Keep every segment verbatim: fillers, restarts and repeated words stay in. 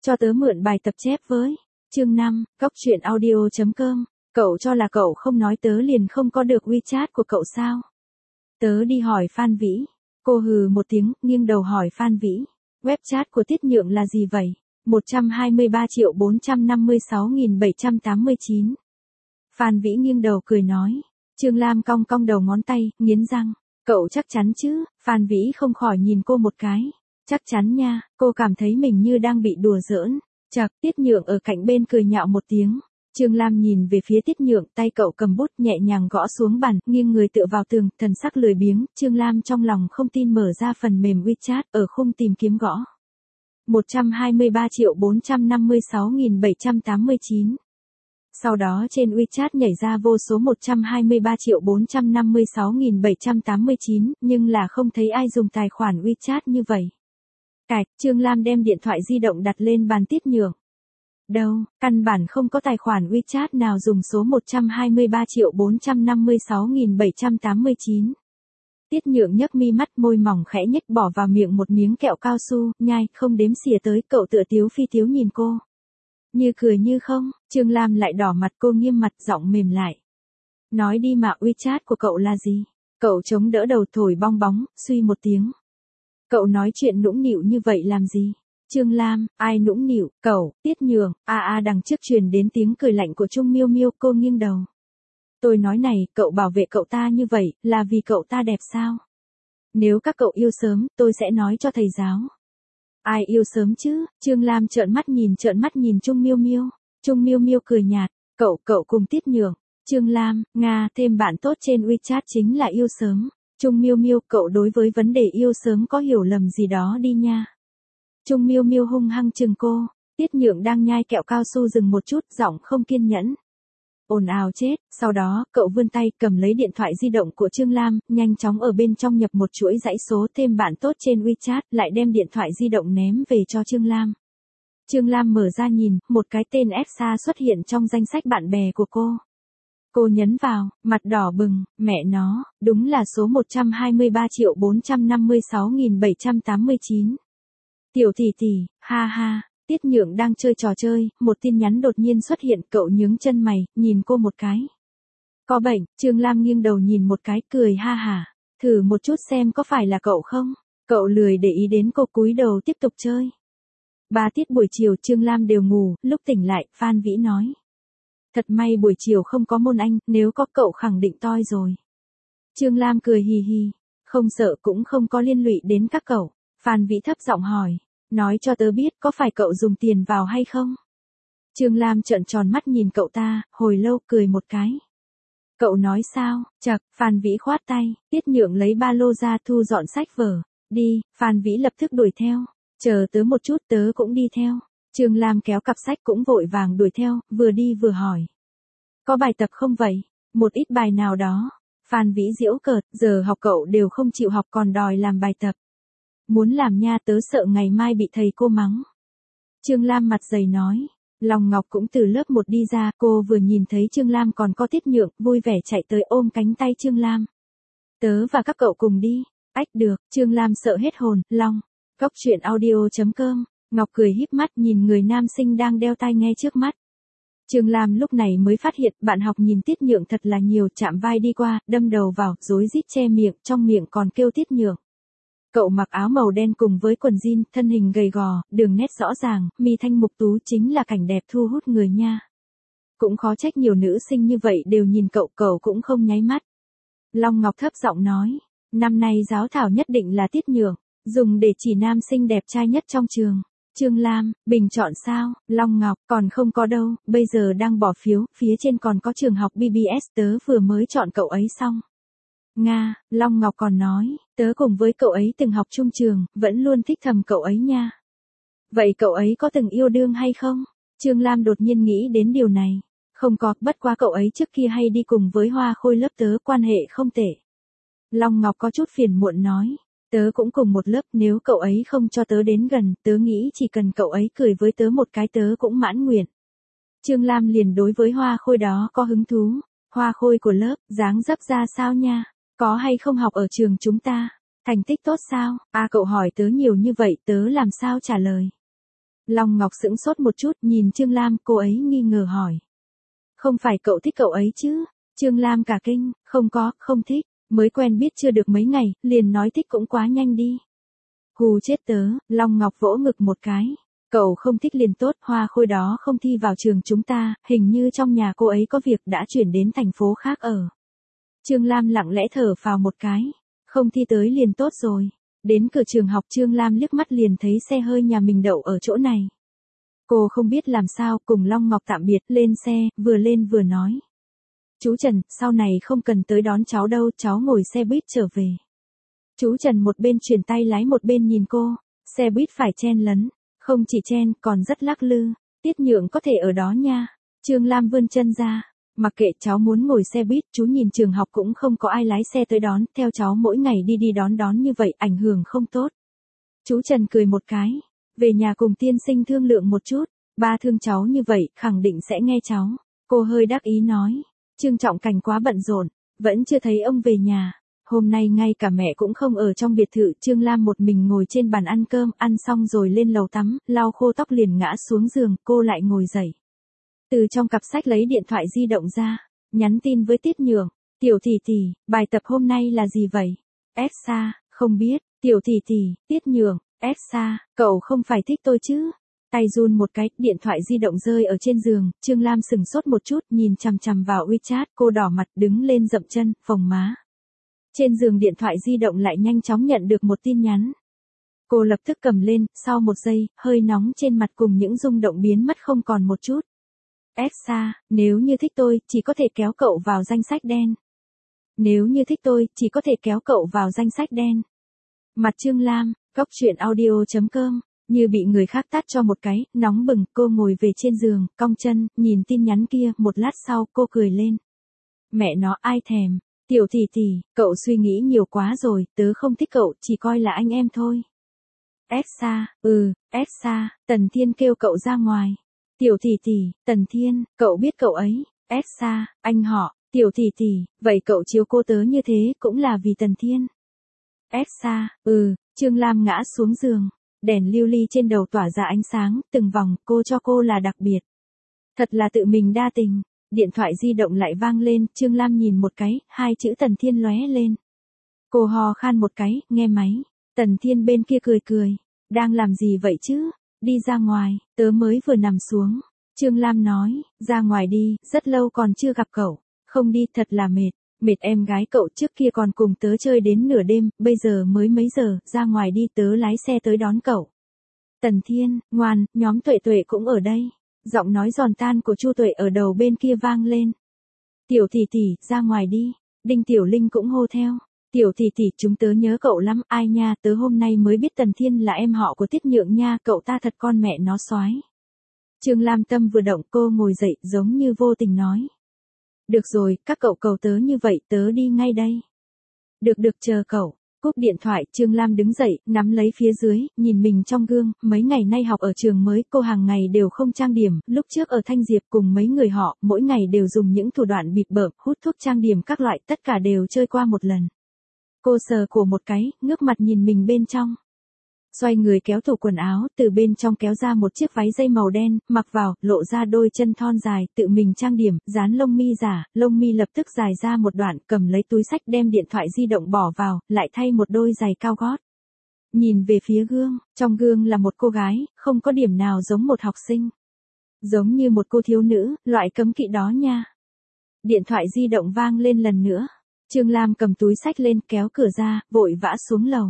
cho tớ mượn bài tập chép với. Chương năm, Cóc truyện audio chấm com. Cậu cho là cậu không nói tớ liền không có được WeChat của cậu sao? Tớ đi hỏi Phan Vĩ. Cô hừ một tiếng, nghiêng đầu hỏi Phan Vĩ. Web chat của Tiết Nhượng là gì vậy? một trăm hai mươi ba triệu bốn trăm năm mươi sáu nghìn bảy trăm tám mươi chín. Phan Vĩ nghiêng đầu cười nói. Trương Lam cong cong đầu ngón tay, nghiến răng. Cậu chắc chắn chứ? Phan Vĩ không khỏi nhìn cô một cái. Chắc chắn nha, cô cảm thấy mình như đang bị đùa giỡn. Chậc, Tiết Nhượng ở cạnh bên cười nhạo một tiếng. Trương Lam nhìn về phía Tiết Nhượng, tay cậu cầm bút nhẹ nhàng gõ xuống bàn, nghiêng người tựa vào tường, thần sắc lười biếng. Trương Lam trong lòng không tin mở ra phần mềm WeChat, ở khung tìm kiếm gõ. một trăm hai mươi ba triệu bốn trăm năm mươi sáu nghìn bảy trăm tám mươi chín. Sau đó trên WeChat nhảy ra vô số một trăm hai mươi ba triệu bốn trăm năm mươi sáu nghìn bảy trăm tám mươi chín, nhưng là không thấy ai dùng tài khoản WeChat như vậy. Cạch, Trương Lam đem điện thoại di động đặt lên bàn Tiết Nhượng. Đâu, căn bản không có tài khoản WeChat nào dùng số một trăm hai mươi ba triệu bốn trăm năm mươi sáu nghìn bảy trăm tám mươi chín. Tiết Nhượng nhấc mi mắt, môi mỏng khẽ nhếch, bỏ vào miệng một miếng kẹo cao su, nhai, không đếm xỉa tới. Cậu tựa tiếu phi tiếu nhìn cô. Như cười như không. Trương Lam lại đỏ mặt, cô nghiêm mặt, giọng mềm lại. Nói đi mà, WeChat của cậu là gì? Cậu chống đỡ đầu thổi bong bóng, suy một tiếng. Cậu nói chuyện nũng nịu như vậy làm gì? Trương Lam, ai nũng nịu? Cậu. Tiết Nhượng. A a đằng trước truyền đến tiếng cười lạnh của Trung Miêu Miêu. Cô nghiêng đầu. Tôi nói này, cậu bảo vệ cậu ta như vậy, là vì cậu ta đẹp sao? Nếu các cậu yêu sớm, tôi sẽ nói cho thầy giáo. Ai yêu sớm chứ? Trương Lam trợn mắt nhìn trợn mắt nhìn Trung Miêu Miêu. Trung Miêu Miêu cười nhạt. Cậu, cậu cùng Tiết Nhượng. Trương Lam, Nga, thêm bạn tốt trên WeChat chính là yêu sớm. Trung Miêu Miêu, cậu đối với vấn đề yêu sớm có hiểu lầm gì đó đi nha. Trung Miêu Miêu hung hăng chừng cô. Tiết Nhượng đang nhai kẹo cao su dừng một chút, giọng không kiên nhẫn. Ồn ào chết. Sau đó, cậu vươn tay cầm lấy điện thoại di động của Trương Lam, nhanh chóng ở bên trong nhập một chuỗi dãy số thêm bạn tốt trên WeChat, lại đem điện thoại di động ném về cho Trương Lam. Trương Lam mở ra nhìn, một cái tên Elsa xuất hiện trong danh sách bạn bè của cô. Cô nhấn vào, mặt đỏ bừng, mẹ nó, đúng là số một trăm hai mươi ba triệu bốn trăm năm mươi sáu nghìn bảy trăm tám mươi chín. Tiểu tỷ tỷ, ha ha. Tiết Nhượng đang chơi trò chơi, một tin nhắn đột nhiên xuất hiện, cậu nhướng chân mày, nhìn cô một cái. Có bệnh. Trương Lam nghiêng đầu nhìn một cái, cười ha hả. Thử một chút xem có phải là cậu không? Cậu lười để ý đến cô, cúi đầu tiếp tục chơi. Ba tiết buổi chiều Trương Lam đều ngủ, lúc tỉnh lại, Phan Vĩ nói. Thật may buổi chiều không có môn Anh, nếu có cậu khẳng định toi rồi. Trương Lam cười hì hì. Không sợ cũng không có liên lụy đến các cậu. Phan Vĩ thấp giọng hỏi. Nói cho tớ biết có phải cậu dùng tiền vào hay không? Trương Lam trợn tròn mắt nhìn cậu ta, hồi lâu cười một cái. Cậu nói sao? Chậc, Phan Vĩ khoát tay, Tiết Nhượng lấy ba lô ra thu dọn sách vở. Đi, Phan Vĩ lập tức đuổi theo. Chờ tớ một chút, tớ cũng đi theo. Trương Lam kéo cặp sách cũng vội vàng đuổi theo, vừa đi vừa hỏi. Có bài tập không vậy? Một ít bài nào đó. Phan Vĩ giễu cợt, giờ học cậu đều không chịu học còn đòi làm bài tập. Muốn làm nha, tớ sợ ngày mai bị thầy cô mắng. Trương Lam mặt dày nói. Long Ngọc cũng từ lớp một đi ra, cô vừa nhìn thấy Trương Lam còn có Tiết Nhượng, vui vẻ chạy tới ôm cánh tay Trương Lam. Tớ và các cậu cùng đi. Ách được, Trương Lam sợ hết hồn. Long. Cóc truyện audio chấm com. Ngọc cười híp mắt nhìn người nam sinh đang đeo tai nghe trước mắt. Trương Lam lúc này mới phát hiện bạn học nhìn Tiết Nhượng thật là nhiều, chạm vai đi qua, đâm đầu vào, rối rít che miệng, trong miệng còn kêu Tiết Nhượng. Cậu mặc áo màu đen cùng với quần jean, thân hình gầy gò, đường nét rõ ràng, mi thanh mục tú, chính là cảnh đẹp thu hút người nha. Cũng khó trách nhiều nữ sinh như vậy đều nhìn cậu, cậu cũng không nháy mắt. Long Ngọc thấp giọng nói, năm nay giáo thảo nhất định là Tiết Nhượng, dùng để chỉ nam sinh đẹp trai nhất trong trường. Trương Lam, bình chọn sao? Long Ngọc, còn không có đâu, bây giờ đang bỏ phiếu, phía trên còn có trường học bê bê ét, tớ vừa mới chọn cậu ấy xong. Nga, Long Ngọc còn nói, tớ cùng với cậu ấy từng học chung trường, vẫn luôn thích thầm cậu ấy nha. Vậy cậu ấy có từng yêu đương hay không? Trương Lam đột nhiên nghĩ đến điều này. Không có, bất quá cậu ấy trước kia hay đi cùng với Hoa Khôi lớp tớ, quan hệ không tệ. Long Ngọc có chút phiền muộn nói, tớ cũng cùng một lớp, nếu cậu ấy không cho tớ đến gần, tớ nghĩ chỉ cần cậu ấy cười với tớ một cái tớ cũng mãn nguyện. Trương Lam liền đối với Hoa Khôi đó có hứng thú. Hoa Khôi của lớp, dáng dấp ra sao nha? Có hay không học ở trường chúng ta? Thành tích tốt sao? À, cậu hỏi tớ nhiều như vậy, tớ làm sao trả lời? Long Ngọc sững sốt một chút, nhìn Trương Lam, cô ấy nghi ngờ hỏi. Không phải cậu thích cậu ấy chứ? Trương Lam cả kinh, không có, không thích, mới quen biết chưa được mấy ngày, liền nói thích cũng quá nhanh đi. Hù chết tớ, Long Ngọc vỗ ngực một cái. Cậu không thích liền tốt, Hoa Khôi đó không thi vào trường chúng ta, hình như trong nhà cô ấy có việc đã chuyển đến thành phố khác ở. Trương Lam lặng lẽ thở phào một cái, không thi tới liền tốt rồi. Đến cửa trường học Trương Lam liếc mắt liền thấy xe hơi nhà mình đậu ở chỗ này. Cô không biết làm sao, cùng Long Ngọc tạm biệt, lên xe, vừa lên vừa nói. Chú Trần, sau này không cần tới đón cháu đâu, cháu ngồi xe buýt trở về. Chú Trần một bên chuyển tay lái một bên nhìn cô, xe buýt phải chen lấn, không chỉ chen, còn rất lắc lư, Tiết Nhượng có thể ở đó nha. Trương Lam vươn chân ra, mặc kệ cháu muốn ngồi xe buýt, chú nhìn trường học cũng không có ai lái xe tới đón, theo cháu mỗi ngày đi đi đón đón như vậy, ảnh hưởng không tốt. Chú Trần cười một cái, về nhà cùng tiên sinh thương lượng một chút, ba thương cháu như vậy, khẳng định sẽ nghe cháu. Cô hơi đắc ý nói, Trương Trọng Cảnh quá bận rộn, vẫn chưa thấy ông về nhà. Hôm nay ngay cả mẹ cũng không ở trong biệt thự, Trương Lam một mình ngồi trên bàn ăn cơm, ăn xong rồi lên lầu tắm, lau khô tóc liền ngã xuống giường, cô lại ngồi dậy. Từ trong cặp sách lấy điện thoại di động ra, nhắn tin với Tiết Nhượng, tiểu tỷ tỷ, bài tập hôm nay là gì vậy? Elsa, không biết, tiểu tỷ tỷ, Tiết Nhượng, Elsa, cậu không phải thích tôi chứ? Tay run một cái, điện thoại di động rơi ở trên giường, Trương Lam sừng sốt một chút, nhìn chằm chằm vào WeChat, cô đỏ mặt đứng lên dậm chân, phồng má. Trên giường điện thoại di động lại nhanh chóng nhận được một tin nhắn. Cô lập tức cầm lên, sau một giây, hơi nóng trên mặt cùng những rung động biến mất không còn một chút. Elsa, nếu như thích tôi, chỉ có thể kéo cậu vào danh sách đen. Nếu như thích tôi, chỉ có thể kéo cậu vào danh sách đen. Mặt Trương Lam, góc truyện audio chấm com, như bị người khác tát cho một cái, nóng bừng, cô ngồi về trên giường, cong chân, nhìn tin nhắn kia, một lát sau, cô cười lên. Mẹ nó ai thèm. Tiểu tỷ tỷ, cậu suy nghĩ nhiều quá rồi, tớ không thích cậu, chỉ coi là anh em thôi. Elsa, ừ, Elsa, Tần Thiên kêu cậu ra ngoài. Tiểu tỷ tỷ, Tần Thiên, cậu biết cậu ấy. Elsa, anh họ, tiểu tỷ tỷ, vậy cậu chiếu cô tớ như thế cũng là vì Tần Thiên. Elsa, ừ, Trương Lam ngã xuống giường, đèn lưu ly trên đầu tỏa ra ánh sáng, từng vòng, cô cho cô là đặc biệt. Thật là tự mình đa tình. Điện thoại di động lại vang lên, Trương Lam nhìn một cái, hai chữ Tần Thiên lóe lên. Cô hò khan một cái, nghe máy. Tần Thiên bên kia cười cười. Đang làm gì vậy chứ? Đi ra ngoài, tớ mới vừa nằm xuống. Trương Lam nói, ra ngoài đi, rất lâu còn chưa gặp cậu. Không đi, thật là mệt. Mệt em gái cậu trước kia còn cùng tớ chơi đến nửa đêm, bây giờ mới mấy giờ, ra ngoài đi, tớ lái xe tới đón cậu. Tần Thiên, ngoan, nhóm Tuệ Tuệ cũng ở đây. Giọng nói giòn tan của Chu Tuệ ở đầu bên kia vang lên. Tiểu tỷ tỷ, ra ngoài đi. Đinh Tiểu Linh cũng hô theo. Tiểu tỷ tỷ, chúng tớ nhớ cậu lắm, ai nha, tớ hôm nay mới biết Tần Thiên là em họ của Tiết Nhượng nha, cậu ta thật con mẹ nó soái. Trương Lam tâm vừa động, cô ngồi dậy, giống như vô tình nói. Được rồi, các cậu cầu tớ như vậy, tớ đi ngay đây. Được được, chờ cậu. Cúp điện thoại, Trương Lam đứng dậy, nắm lấy phía dưới, nhìn mình trong gương, mấy ngày nay học ở trường mới, cô hàng ngày đều không trang điểm, lúc trước ở Thanh Diệp cùng mấy người họ, mỗi ngày đều dùng những thủ đoạn bịp bợm, hút thuốc trang điểm các loại, tất cả đều chơi qua một lần. Cô sờ cổ một cái, ngước mặt nhìn mình bên trong. Xoay người kéo tủ quần áo, từ bên trong kéo ra một chiếc váy dây màu đen, mặc vào, lộ ra đôi chân thon dài, tự mình trang điểm, dán lông mi giả, lông mi lập tức dài ra một đoạn, cầm lấy túi xách đem điện thoại di động bỏ vào, lại thay một đôi giày cao gót. Nhìn về phía gương, trong gương là một cô gái, không có điểm nào giống một học sinh. Giống như một cô thiếu nữ, loại cấm kỵ đó nha. Điện thoại di động vang lên lần nữa. Trương Lam cầm túi xách lên, kéo cửa ra, vội vã xuống lầu.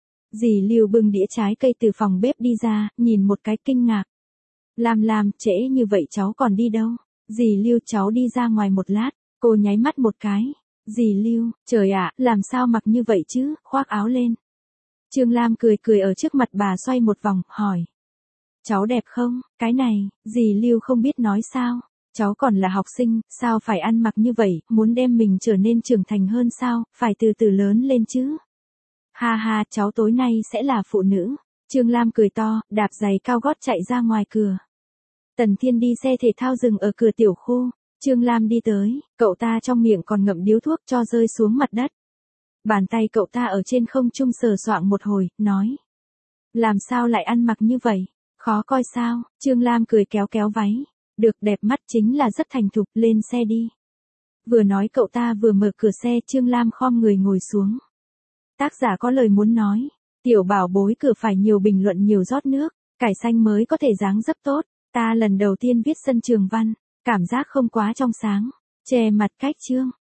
Dì Lưu bưng đĩa trái cây từ phòng bếp đi ra, nhìn một cái kinh ngạc. Lam Lam, trễ như vậy cháu còn đi đâu? Dì Lưu, cháu đi ra ngoài một lát. Cô nháy mắt một cái. Dì Lưu, trời ạ, làm sao mặc như vậy chứ, khoác áo lên. Trương Lam cười cười ở trước mặt bà xoay một vòng, hỏi. Cháu đẹp không? Cái này, dì Lưu không biết nói sao. Cháu còn là học sinh, sao phải ăn mặc như vậy, muốn đem mình trở nên trưởng thành hơn sao, phải từ từ lớn lên chứ. Ha ha, cháu tối nay sẽ là phụ nữ. Trương Lam cười to, đạp giày cao gót chạy ra ngoài cửa. Tần Thiên đi xe thể thao dừng ở cửa tiểu khu. Trương Lam đi tới, cậu ta trong miệng còn ngậm điếu thuốc cho rơi xuống mặt đất. Bàn tay cậu ta ở trên không trung sờ soạng một hồi, nói. Làm sao lại ăn mặc như vậy? Khó coi sao? Trương Lam cười kéo kéo váy. Được, đẹp mắt chính là rất thành thục, lên xe đi. Vừa nói cậu ta vừa mở cửa xe, Trương Lam khom người ngồi xuống. Tác giả có lời muốn nói. Tiểu bảo bối cửa phải nhiều bình luận, nhiều rót nước. Cải xanh mới có thể dáng dấp tốt. Ta lần đầu tiên viết sân trường văn. Cảm giác không quá trong sáng. Che mặt cách chương.